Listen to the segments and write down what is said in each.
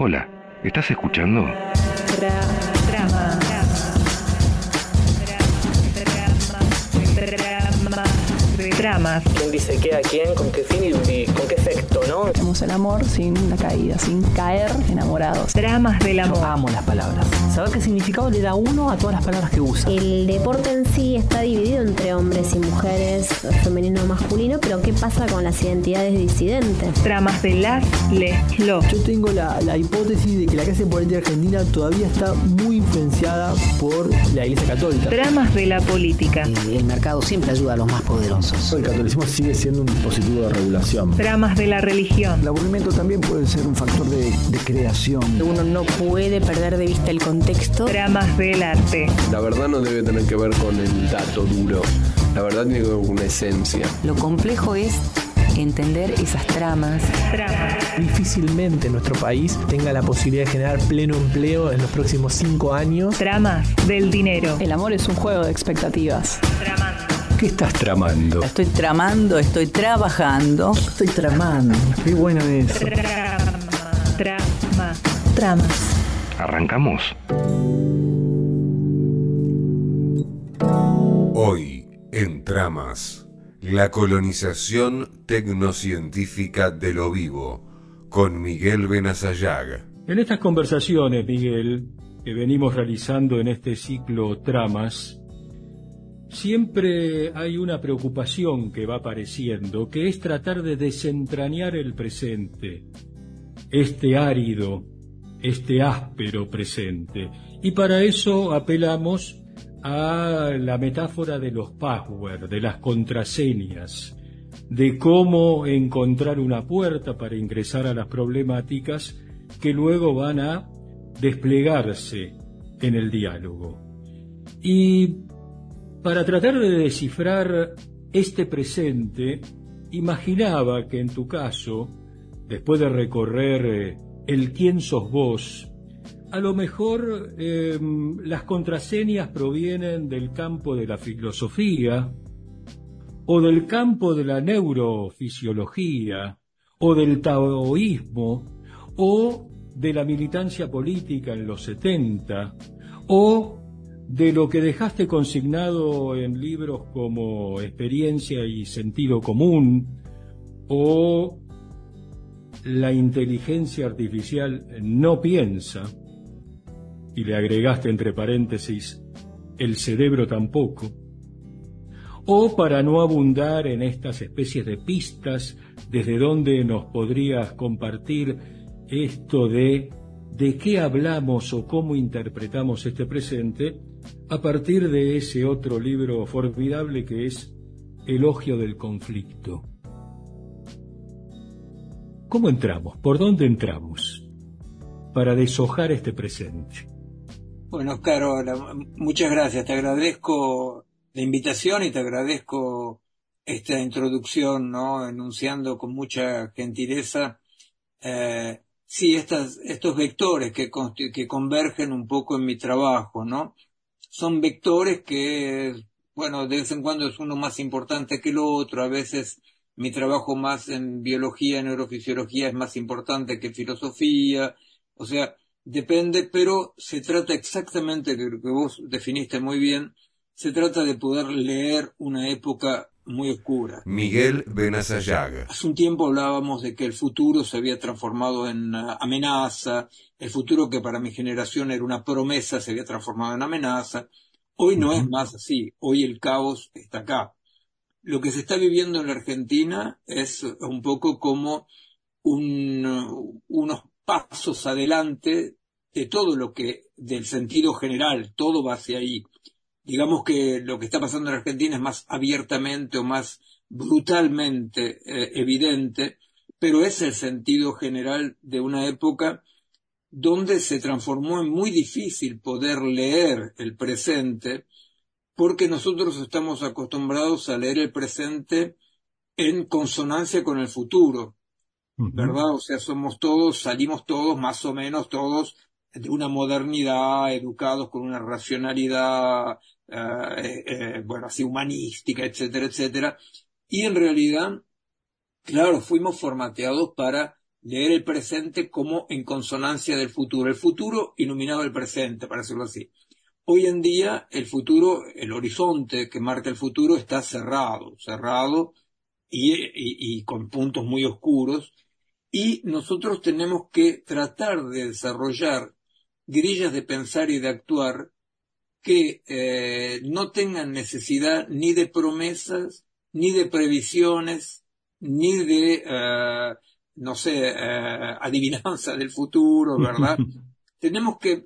Hola, ¿estás escuchando? Dramas. ¿Quién dice qué a quién? ¿Con qué fin y con qué efecto, no? Hacemos el amor sin la caída, sin caer enamorados. Dramas del amor. Yo amo las palabras. Saber qué significado le da uno a todas las palabras que usa. El deporte en sí está dividido entre hombres y mujeres, femenino o masculino, pero ¿qué pasa con las identidades disidentes? Dramas de las, les, los. Yo tengo la hipótesis de que la clase política argentina todavía está muy influenciada por la Iglesia Católica. Dramas de la política. El mercado siempre ayuda a los más poderosos. El catolicismo sigue siendo un dispositivo de regulación. Dramas de la religión. El aburrimiento también puede ser un factor de creación. Uno no puede perder de vista el contexto. Dramas del arte. La verdad no debe tener que ver con el dato duro. La verdad tiene que ver con una esencia. Lo complejo es entender esas tramas. Difícilmente nuestro país tenga la posibilidad de generar pleno empleo en los próximos 5 años. Dramas del dinero. El amor es un juego de expectativas. Tramando. ¿Qué estás tramando? Estoy tramando, estoy trabajando. Estoy tramando. Qué bueno eso. Tramas. ¿Arrancamos? Hoy, en Tramas, la colonización tecnocientífica de lo vivo, con Miguel Benazayag. En estas conversaciones, Miguel, que venimos realizando en este ciclo Tramas, siempre hay una preocupación que va apareciendo, que es tratar de desentrañar el presente, este árido, este áspero presente. Y para eso apelamos a la metáfora de los passwords, de las contraseñas, de cómo encontrar una puerta para ingresar a las problemáticas que luego van a desplegarse en el diálogo. Y para tratar de descifrar este presente, imaginaba que en tu caso, después de recorrer el quién sos vos, a lo mejor las contraseñas provienen del campo de la filosofía, o del campo de la neurofisiología, o del taoísmo, o de la militancia política en los 70, o de lo que dejaste consignado en libros como Experiencia y Sentido Común, o La inteligencia artificial no piensa, y le agregaste entre paréntesis, el cerebro tampoco, o para no abundar en estas especies de pistas, desde donde nos podrías compartir esto de qué hablamos o cómo interpretamos este presente, a partir de ese otro libro formidable que es Elogio del conflicto. ¿Cómo entramos? ¿Por dónde entramos? Para deshojar este presente. Bueno, Carola, muchas gracias. Te agradezco la invitación y te agradezco esta introducción, ¿no? Enunciando con mucha gentileza sí, estos vectores que convergen un poco en mi trabajo, ¿no? Son vectores que, bueno, de vez en cuando es uno más importante que el otro, a veces mi trabajo más en biología, neurofisiología es más importante que filosofía, o sea, depende, pero se trata exactamente, que vos definiste muy bien, se trata de poder leer una época muy oscura. Miguel Benazayag. Hace un tiempo hablábamos de que el futuro se había transformado en amenaza, el futuro que para mi generación era una promesa se había transformado en amenaza. Hoy no es más así, hoy el caos está acá. Lo que se está viviendo en la Argentina es un poco como unos pasos adelante de todo lo que, del sentido general, todo va hacia ahí. Digamos que lo que está pasando en Argentina es más abiertamente o más brutalmente evidente, pero es el sentido general de una época donde se transformó en muy difícil poder leer el presente, porque nosotros estamos acostumbrados a leer el presente en consonancia con el futuro, ¿verdad? O sea, salimos todos, más o menos todos, de una modernidad, educados con una racionalidad, bueno, así humanística, etcétera, etcétera. Y en realidad, claro, fuimos formateados para leer el presente como en consonancia del futuro. El futuro iluminado el presente, para decirlo así. Hoy en día el futuro, el horizonte que marca el futuro está cerrado y con puntos muy oscuros, y nosotros tenemos que tratar de desarrollar grillas de pensar y de actuar que no tengan necesidad ni de promesas, ni de previsiones, ni de, adivinanza del futuro, ¿verdad? Tenemos que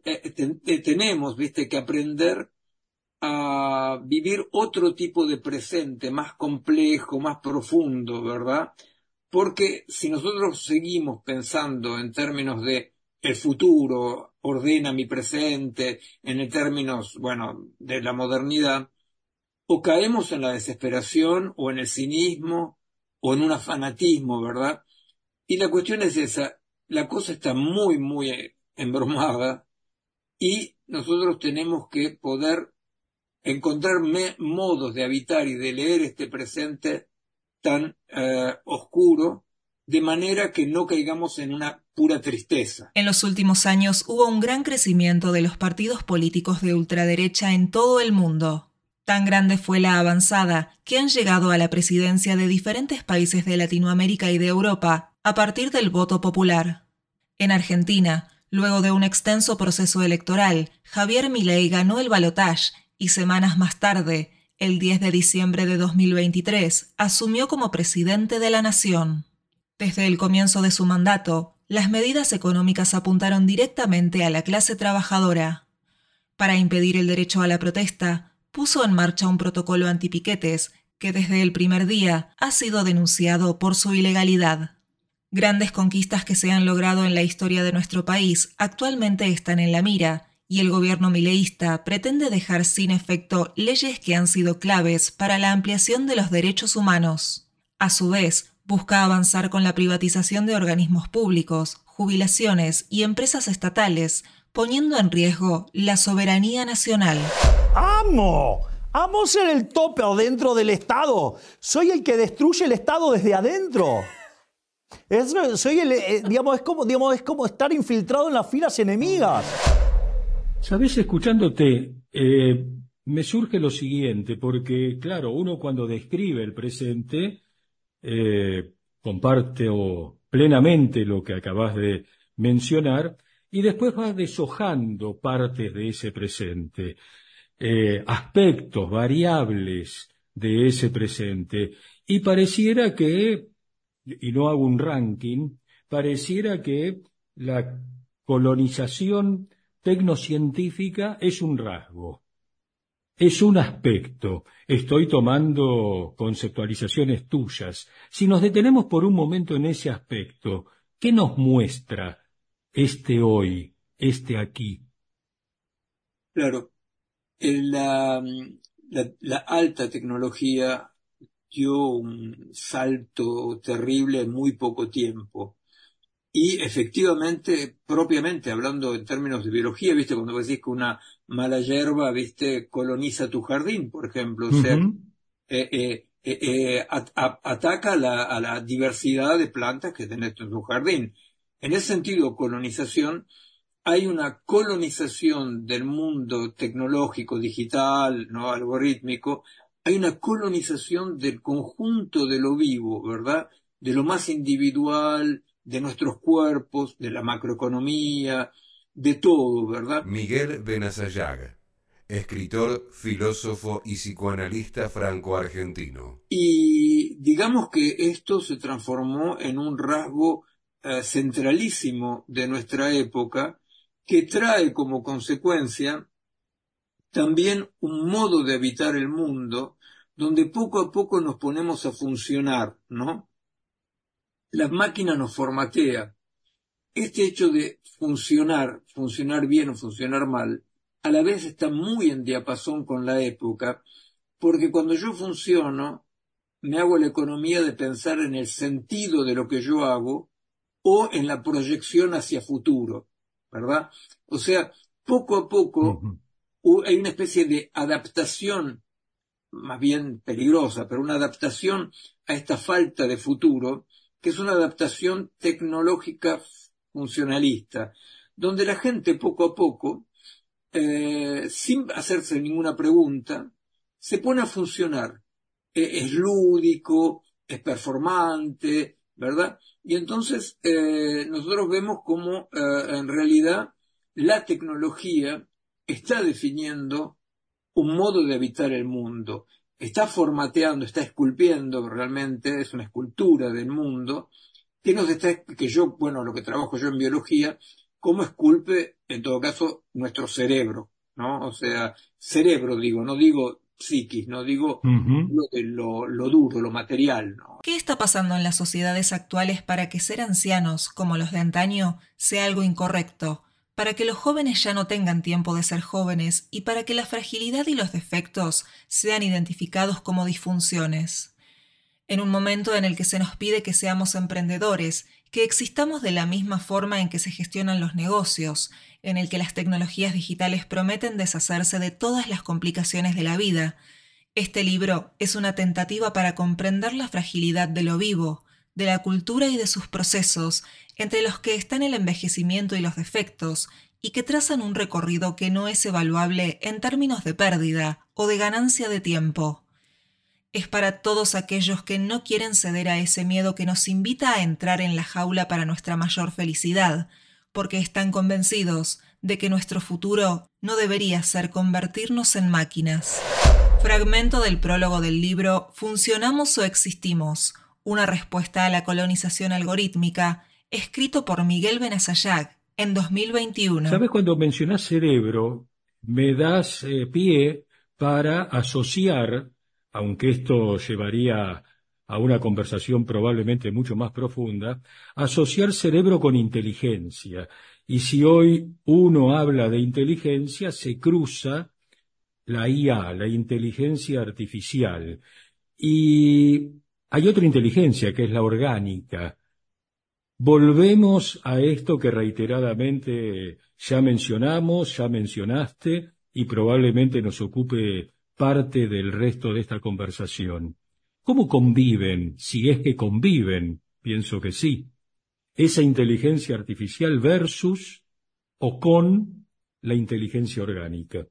aprender a vivir otro tipo de presente, más complejo, más profundo, ¿verdad? Porque si nosotros seguimos pensando en términos de el futuro ordena mi presente, en términos, de la modernidad, o caemos en la desesperación, o en el cinismo, o en un fanatismo, ¿verdad? Y la cuestión es esa, la cosa está muy, muy embromada, y nosotros tenemos que poder encontrar modos de habitar y de leer este presente tan oscuro, de manera que no caigamos en una pura tristeza. En los últimos años hubo un gran crecimiento de los partidos políticos de ultraderecha en todo el mundo. Tan grande fue la avanzada que han llegado a la presidencia de diferentes países de Latinoamérica y de Europa a partir del voto popular. En Argentina, luego de un extenso proceso electoral, Javier Milei ganó el balotaje y semanas más tarde, el 10 de diciembre de 2023, asumió como presidente de la nación. Desde el comienzo de su mandato, las medidas económicas apuntaron directamente a la clase trabajadora. Para impedir el derecho a la protesta, puso en marcha un protocolo antipiquetes que desde el primer día ha sido denunciado por su ilegalidad. Grandes conquistas que se han logrado en la historia de nuestro país actualmente están en la mira, y el gobierno mileísta pretende dejar sin efecto leyes que han sido claves para la ampliación de los derechos humanos. A su vez, busca avanzar con la privatización de organismos públicos, jubilaciones y empresas estatales, poniendo en riesgo la soberanía nacional. ¡Amo! ¡Amo ser el topper dentro del Estado! Soy el que destruye el Estado desde adentro. Es como estar infiltrado en las filas enemigas. Sabés, escuchándote, me surge lo siguiente, porque claro, uno cuando describe el presente, comparte plenamente lo que acabas de mencionar, y después va deshojando partes de ese presente, aspectos, variables de ese presente, y pareciera que, y no hago un ranking, pareciera que la colonización tecnocientífica es un rasgo, es un aspecto. Estoy tomando conceptualizaciones tuyas. Si nos detenemos por un momento en ese aspecto, ¿qué nos muestra este hoy, este aquí? Claro, la alta tecnología dio un salto terrible en muy poco tiempo. Y efectivamente, propiamente hablando en términos de biología, ¿viste? Cuando decís que una mala hierba, ¿viste? Coloniza tu jardín, por ejemplo. O sea, ataca a la diversidad de plantas que tenés en tu jardín. En ese sentido, colonización, hay una colonización del mundo tecnológico, digital, no algorítmico. Hay una colonización del conjunto de lo vivo, ¿verdad? De lo más individual, de nuestros cuerpos, de la macroeconomía, de todo, ¿verdad? Miguel Benasayaga, escritor, filósofo y psicoanalista franco-argentino. Y digamos que esto se transformó en un rasgo centralísimo de nuestra época, que trae como consecuencia también un modo de habitar el mundo, donde poco a poco nos ponemos a funcionar, ¿no? La máquina nos formatea. Este hecho de funcionar bien o funcionar mal, a la vez está muy en diapasón con la época, porque cuando yo funciono, me hago la economía de pensar en el sentido de lo que yo hago o en la proyección hacia futuro, ¿verdad? O sea, poco a poco hay una especie de adaptación, más bien peligrosa, pero una adaptación a esta falta de futuro, que es una adaptación tecnológica funcionalista, donde la gente poco a poco, sin hacerse ninguna pregunta, se pone a funcionar. Es lúdico, es performante, ¿verdad? Y entonces nosotros vemos cómo en realidad la tecnología está definiendo un modo de habitar el mundo, está formateando, está esculpiendo, realmente es una escultura del mundo, lo que trabajo yo en biología, cómo esculpe, en todo caso, nuestro cerebro, ¿no? O sea, cerebro digo, no digo psiquis, no digo lo duro, lo material, ¿no? ¿Qué está pasando en las sociedades actuales para que ser ancianos, como los de antaño, sea algo incorrecto? Para que los jóvenes ya no tengan tiempo de ser jóvenes y para que la fragilidad y los defectos sean identificados como disfunciones. En un momento en el que se nos pide que seamos emprendedores, que existamos de la misma forma en que se gestionan los negocios, en el que las tecnologías digitales prometen deshacerse de todas las complicaciones de la vida, este libro es una tentativa para comprender la fragilidad de lo vivo, de la cultura y de sus procesos, entre los que están el envejecimiento y los defectos, y que trazan un recorrido que no es evaluable en términos de pérdida o de ganancia de tiempo. Es para todos aquellos que no quieren ceder a ese miedo que nos invita a entrar en la jaula para nuestra mayor felicidad, porque están convencidos de que nuestro futuro no debería ser convertirnos en máquinas. Fragmento del prólogo del libro ¿Funcionamos o existimos? Una respuesta a la colonización algorítmica, escrito por Miguel Benazayag en 2021. ¿Sabes? Cuando mencionás cerebro, me das pie para asociar, aunque esto llevaría a una conversación probablemente mucho más profunda, asociar cerebro con inteligencia. Y si hoy uno habla de inteligencia, se cruza la IA, la inteligencia artificial. Y hay otra inteligencia, que es la orgánica. Volvemos a esto que reiteradamente ya mencionamos, ya mencionaste, y probablemente nos ocupe parte del resto de esta conversación. ¿Cómo conviven, si es que conviven? Pienso que sí. Esa inteligencia artificial versus o con la inteligencia orgánica.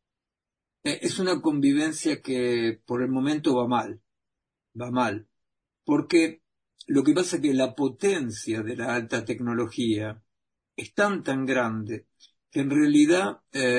Es una convivencia que por el momento va mal, porque lo que pasa es que la potencia de la alta tecnología es tan grande que en realidad,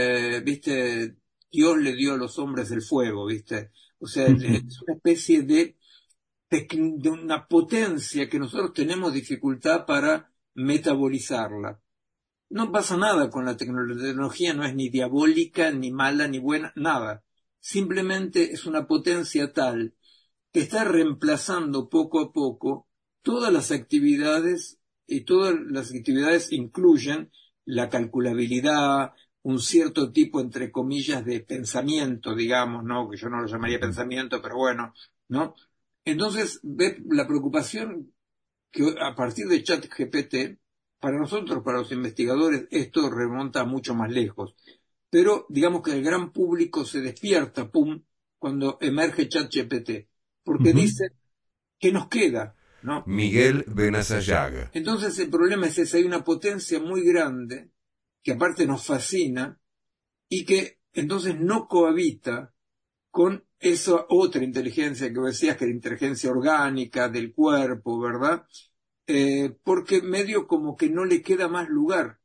Dios le dio a los hombres el fuego, o sea, es una especie de una potencia que nosotros tenemos dificultad para metabolizarla. No pasa nada con la tecnología. La tecnología no es ni diabólica, ni mala, ni buena, nada. Simplemente es una potencia tal que está reemplazando poco a poco todas las actividades, y todas las actividades incluyen la calculabilidad, un cierto tipo, entre comillas, de pensamiento, digamos, ¿no? Que yo no lo llamaría pensamiento, pero bueno, ¿no? Entonces, ve la preocupación que a partir de ChatGPT, para nosotros, para los investigadores, esto remonta mucho más lejos. Pero digamos que el gran público se despierta, cuando emerge ChatGPT, porque dice, ¿qué nos queda? ¿No? Miguel Benazayag. Entonces el problema es ese, hay una potencia muy grande, que aparte nos fascina, y que entonces no cohabita con esa otra inteligencia que vos decías, que es la inteligencia orgánica del cuerpo, ¿verdad? Porque medio como que no le queda más lugar.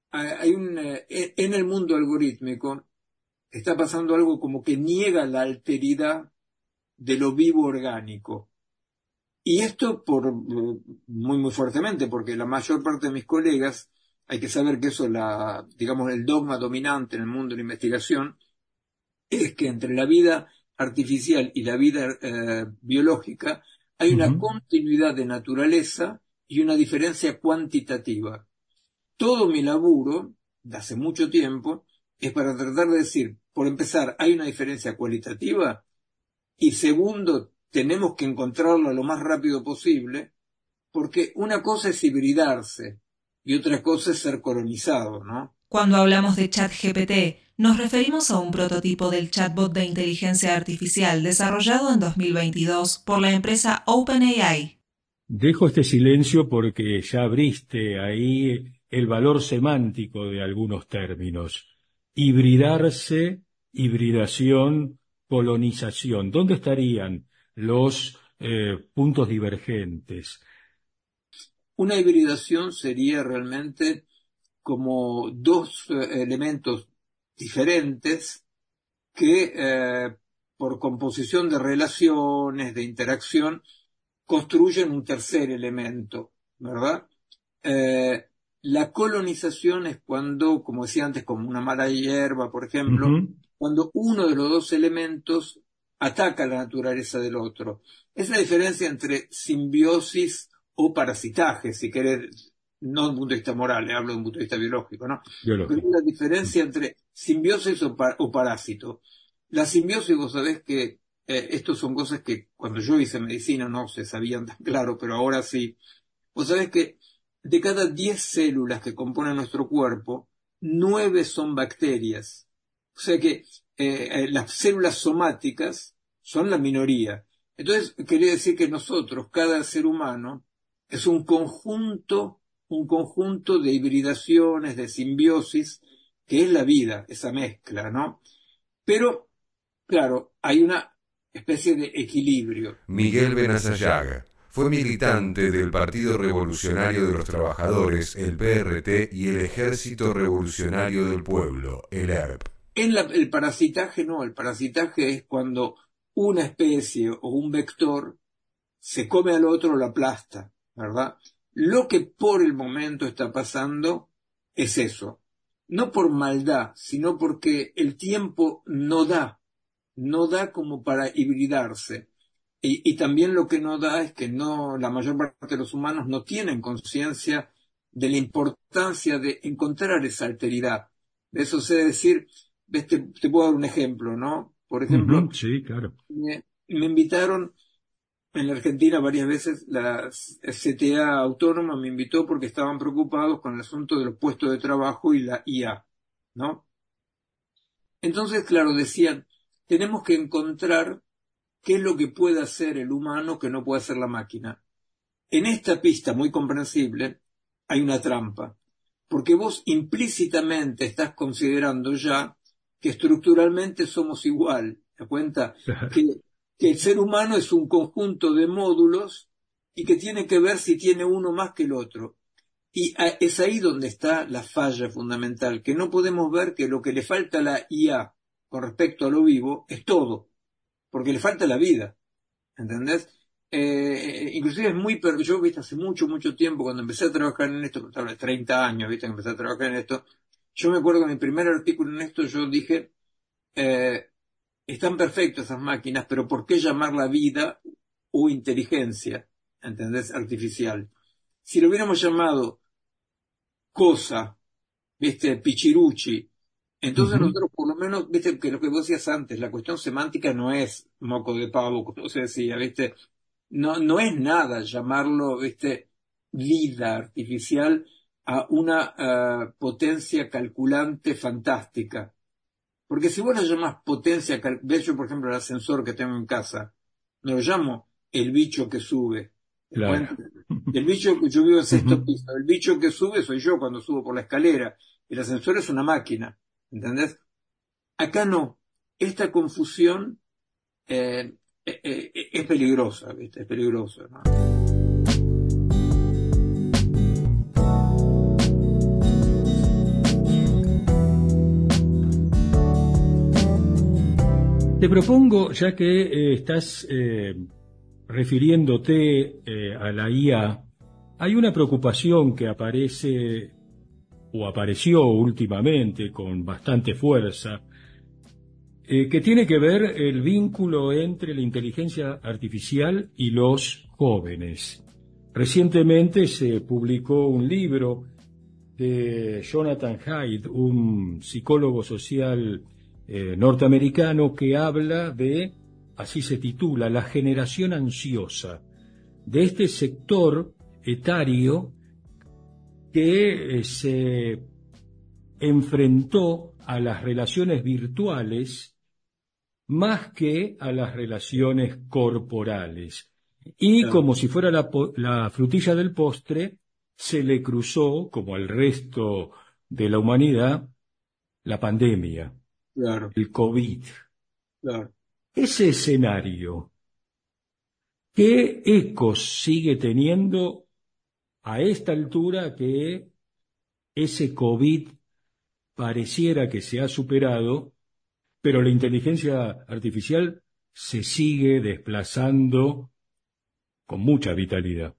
En el mundo algorítmico está pasando algo como que niega la alteridad de lo vivo orgánico. Y esto muy fuertemente, porque la mayor parte de mis colegas, hay que saber que eso es el dogma dominante en el mundo de la investigación, es que entre la vida artificial y la vida biológica hay una continuidad de naturaleza y una diferencia cuantitativa. Todo mi laburo, de hace mucho tiempo, es para tratar de decir, por empezar, hay una diferencia cualitativa, y segundo, tenemos que encontrarla lo más rápido posible, porque una cosa es hibridarse y otra cosa es ser colonizado, ¿no? Cuando hablamos de ChatGPT, nos referimos a un prototipo del chatbot de inteligencia artificial desarrollado en 2022 por la empresa OpenAI. Dejo este silencio porque ya abriste ahí el valor semántico de algunos términos. Hibridarse, hibridación, colonización. ¿Dónde estarían los puntos divergentes? Una hibridación sería realmente como dos elementos diferentes que por composición de relaciones, de interacción, construyen un tercer elemento, ¿verdad? La colonización es cuando, como decía antes, como una mala hierba, por ejemplo, cuando uno de los dos elementos ataca la naturaleza del otro. Es la diferencia entre simbiosis o parasitaje, si querés, no desde un punto de vista moral, hablo de un punto de vista biológico, ¿no? Pero es la diferencia entre simbiosis o parásito. La simbiosis, vos sabés que estos son cosas que cuando yo hice medicina no se sabían tan claro, pero ahora sí. Vos sabés que de cada 10 células que componen nuestro cuerpo, 9 son bacterias. O sea que las células somáticas son la minoría. Entonces, quería decir que nosotros, cada ser humano, es un conjunto de hibridaciones, de simbiosis, que es la vida, esa mezcla, ¿no? Pero, claro, hay una especie de equilibrio. Miguel Benazallaga fue militante del Partido Revolucionario de los Trabajadores, el PRT, y el Ejército Revolucionario del Pueblo, el ERP. El parasitaje no, el parasitaje es cuando una especie o un vector se come al otro o lo aplasta, ¿verdad? Lo que por el momento está pasando es eso. No por maldad, sino porque el tiempo no da como para hibridarse. Y también lo que no da es que la mayor parte de los humanos no tienen conciencia de la importancia de encontrar esa alteridad. De eso sé decir, te puedo dar un ejemplo, ¿no? Por ejemplo, sí, claro. Me invitaron en la Argentina varias veces, la CTA Autónoma me invitó porque estaban preocupados con el asunto de los puestos de trabajo y la IA, ¿no? Entonces, claro, decían, tenemos que encontrar qué es lo que puede hacer el humano que no puede hacer la máquina. En esta pista muy comprensible hay una trampa, porque vos implícitamente estás considerando ya que estructuralmente somos igual. ¿Te das cuenta? Que el ser humano es un conjunto de módulos y que tiene que ver si tiene uno más que el otro. Y es ahí donde está la falla fundamental, que no podemos ver que lo que le falta a la IA con respecto a lo vivo es todo, porque le falta la vida, ¿entendés? Inclusive es muy... Yo, viste, hace mucho tiempo, cuando empecé a trabajar en esto, hace 30 años, viste, que empecé a trabajar en esto, yo me acuerdo que en mi primer artículo en esto yo dije, están perfectas esas máquinas, pero ¿por qué llamarla vida o inteligencia, ¿entendés? Artificial. Si lo hubiéramos llamado cosa, viste, pichiruchi, entonces nosotros por lo menos, viste, que lo que vos decías antes, la cuestión semántica no es moco de pavo, como se decía, viste, no es nada llamarlo, viste, vida artificial a una potencia calculante fantástica. Porque si vos lo llamás potencia, ves yo por ejemplo el ascensor que tengo en casa, no lo llamo el bicho que sube. Claro. El bicho, yo vivo en 6º piso, el bicho que sube soy yo cuando subo por la escalera, el ascensor es una máquina, ¿entendés? Acá no, esta confusión es peligrosa, ¿viste? Es peligrosa, ¿no? Te propongo, ya que estás refiriéndote a la IA, hay una preocupación que aparece o apareció últimamente con bastante fuerza, que tiene que ver el vínculo entre la inteligencia artificial y los jóvenes. Recientemente se publicó un libro de Jonathan Haidt, un psicólogo social norteamericano, que habla de, así se titula, la generación ansiosa, de este sector etario que se enfrentó a las relaciones virtuales más que a las relaciones corporales. Y como si fuera la frutilla del postre, se le cruzó, como al resto de la humanidad, la pandemia, el COVID. Ese escenario, ¿qué ecos sigue teniendo a esta altura que ese COVID pareciera que se ha superado, pero la inteligencia artificial se sigue desplazando con mucha vitalidad?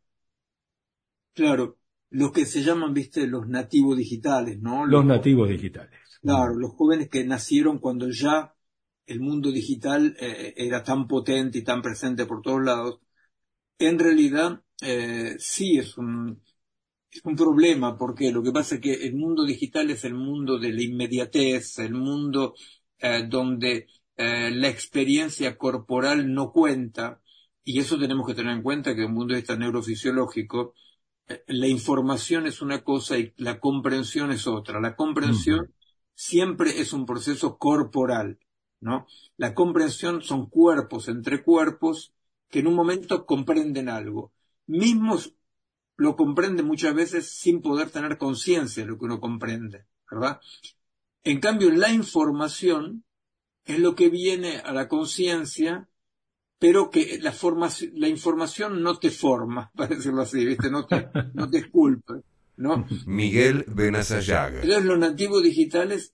Claro, los que se llaman, viste, los nativos digitales, ¿no? Los nativos digitales. Claro, los jóvenes que nacieron cuando ya el mundo digital era tan potente y tan presente por todos lados. En realidad, sí es un problema, porque lo que pasa es que el mundo digital es el mundo de la inmediatez, el mundo donde la experiencia corporal no cuenta, y eso tenemos que tener en cuenta, que en un mundo de neurofisiológico, la información es una cosa y la comprensión es otra. La comprensión siempre es un proceso corporal, ¿no? La comprensión son cuerpos entre cuerpos que en un momento comprenden algo. Mismos lo comprenden muchas veces sin poder tener conciencia de lo que uno comprende, ¿verdad? En cambio, la información es lo que viene a la conciencia, pero que la información no te forma, para decirlo así, ¿viste? No te esculpa, ¿no? Miguel Benazayaga. Entonces, los nativos digitales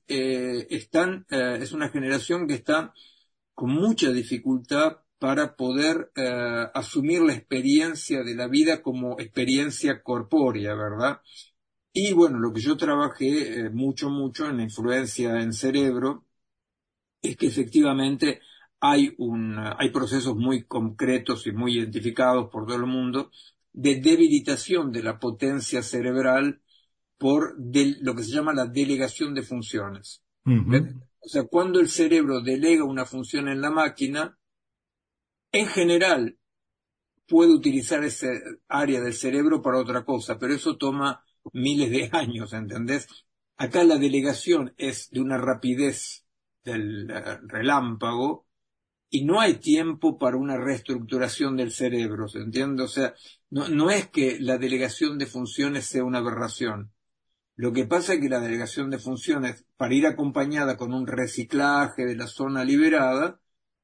es una generación que está con mucha dificultad para poder asumir la experiencia de la vida como experiencia corpórea, ¿verdad? Y bueno, lo que yo trabajé mucho en la influencia en cerebro es que efectivamente hay procesos muy concretos y muy identificados por todo el mundo de debilitación de la potencia cerebral por lo que se llama la delegación de funciones. O sea, cuando el cerebro delega una función en la máquina, en general puede utilizar ese área del cerebro para otra cosa, pero eso toma miles de años, ¿entendés? Acá la delegación es de una rapidez del relámpago y no hay tiempo para una reestructuración del cerebro, ¿se entiende? O sea, no es que la delegación de funciones sea una aberración. Lo que pasa es que la delegación de funciones, para ir acompañada con un reciclaje de la zona liberada,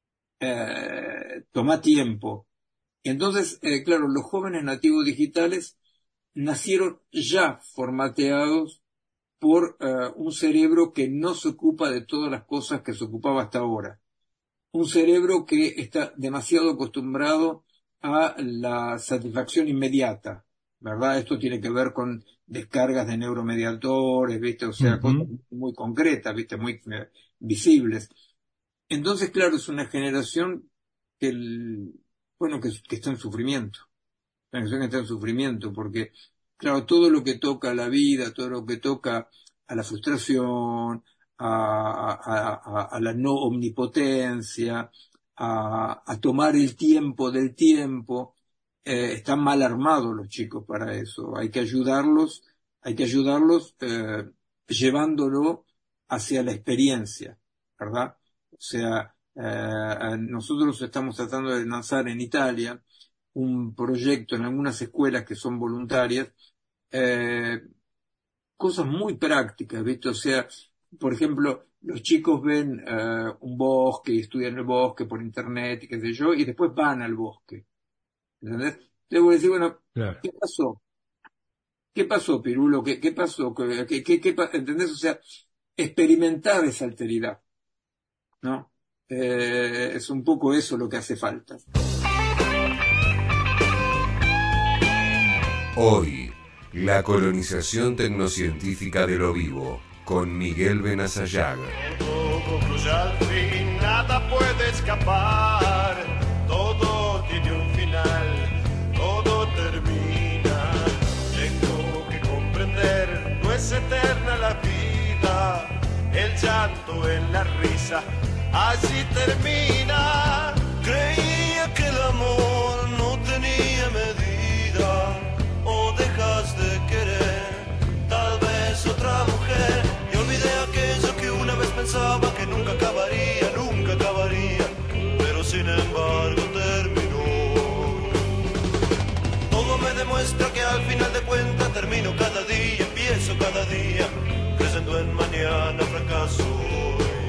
toma tiempo. Y entonces, claro, los jóvenes nativos digitales nacieron ya formateados por un cerebro que no se ocupa de todas las cosas que se ocupaba hasta ahora. Un cerebro que está demasiado acostumbrado a la satisfacción inmediata, ¿verdad? Esto tiene que ver con descargas de neuromediadores, ¿viste? O sea, cosas muy concretas, ¿viste? Muy visibles. Entonces, claro, es una generación que está en sufrimiento. Una generación que está en sufrimiento porque, claro, todo lo que toca a la vida, todo lo que toca a la frustración, a la no omnipotencia, a tomar el tiempo del tiempo, están mal armados los chicos para eso. Hay que ayudarlos llevándolo hacia la experiencia, ¿verdad? O sea, nosotros estamos tratando de lanzar en Italia un proyecto en algunas escuelas que son voluntarias, cosas muy prácticas, ¿viste? O sea, por ejemplo, los chicos ven un bosque y estudian el bosque por internet y qué sé yo, y después van al bosque. ¿Entendés? Entonces voy a decir, bueno, claro. ¿Qué pasó? ¿Qué pasó, Pirulo? ¿Qué pasó? ¿Entendés? O sea, experimentar esa alteridad, ¿no? Es un poco eso lo que hace falta. Hoy, la colonización tecnocientífica de lo vivo, con Miguel Benazayaga. Al fin nada puede escapar, todo tiene un final, todo termina. Tengo que comprender, no es eterna la vida, el llanto en la risa, así termina. Creía que el amor no tenía medida, o dejas de querer, tal vez otra mujer, y olvidé aquello que una vez pensaba que nunca acabaría, pero sin embargo terminó. mañana fracaso hoy.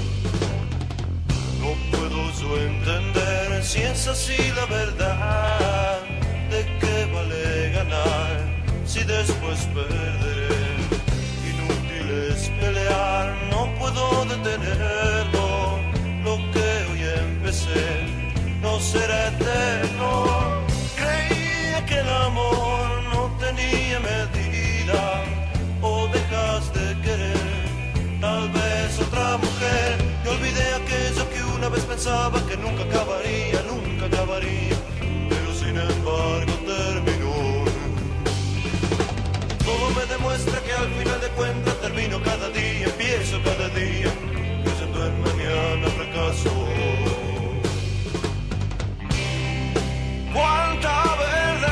No puedo yo entender si es así la verdad. ¿De qué vale ganar si después perderé? Inútil es pelear, no puedo detenerlo. Lo que hoy empecé no será eterno. Creía que el amor no tenía medida. O dejas de querer, tal vez otra mujer. Y olvidé aquello que una vez pensaba que nunca acabaría, nunca acabaría. Pero sin embargo terminó. Todo me demuestra que al final de cuentas termino cada día, empiezo cada día, creyendo en mañana fracaso. ¡Cuánta verdad!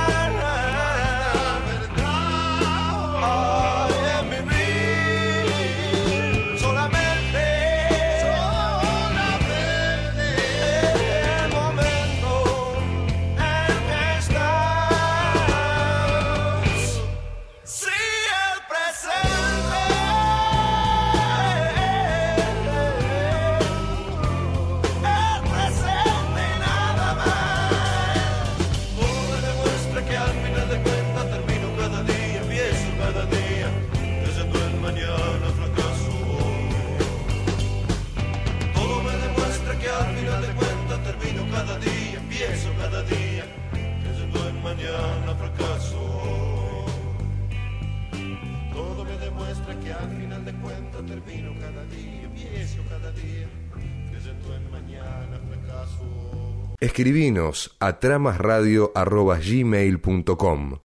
Mañana fracaso. Todo me demuestra que al final de cuentas termino cada día, empiezo cada día, creyendo en mañana fracaso. Escribinos a tramasradio@gmail.com.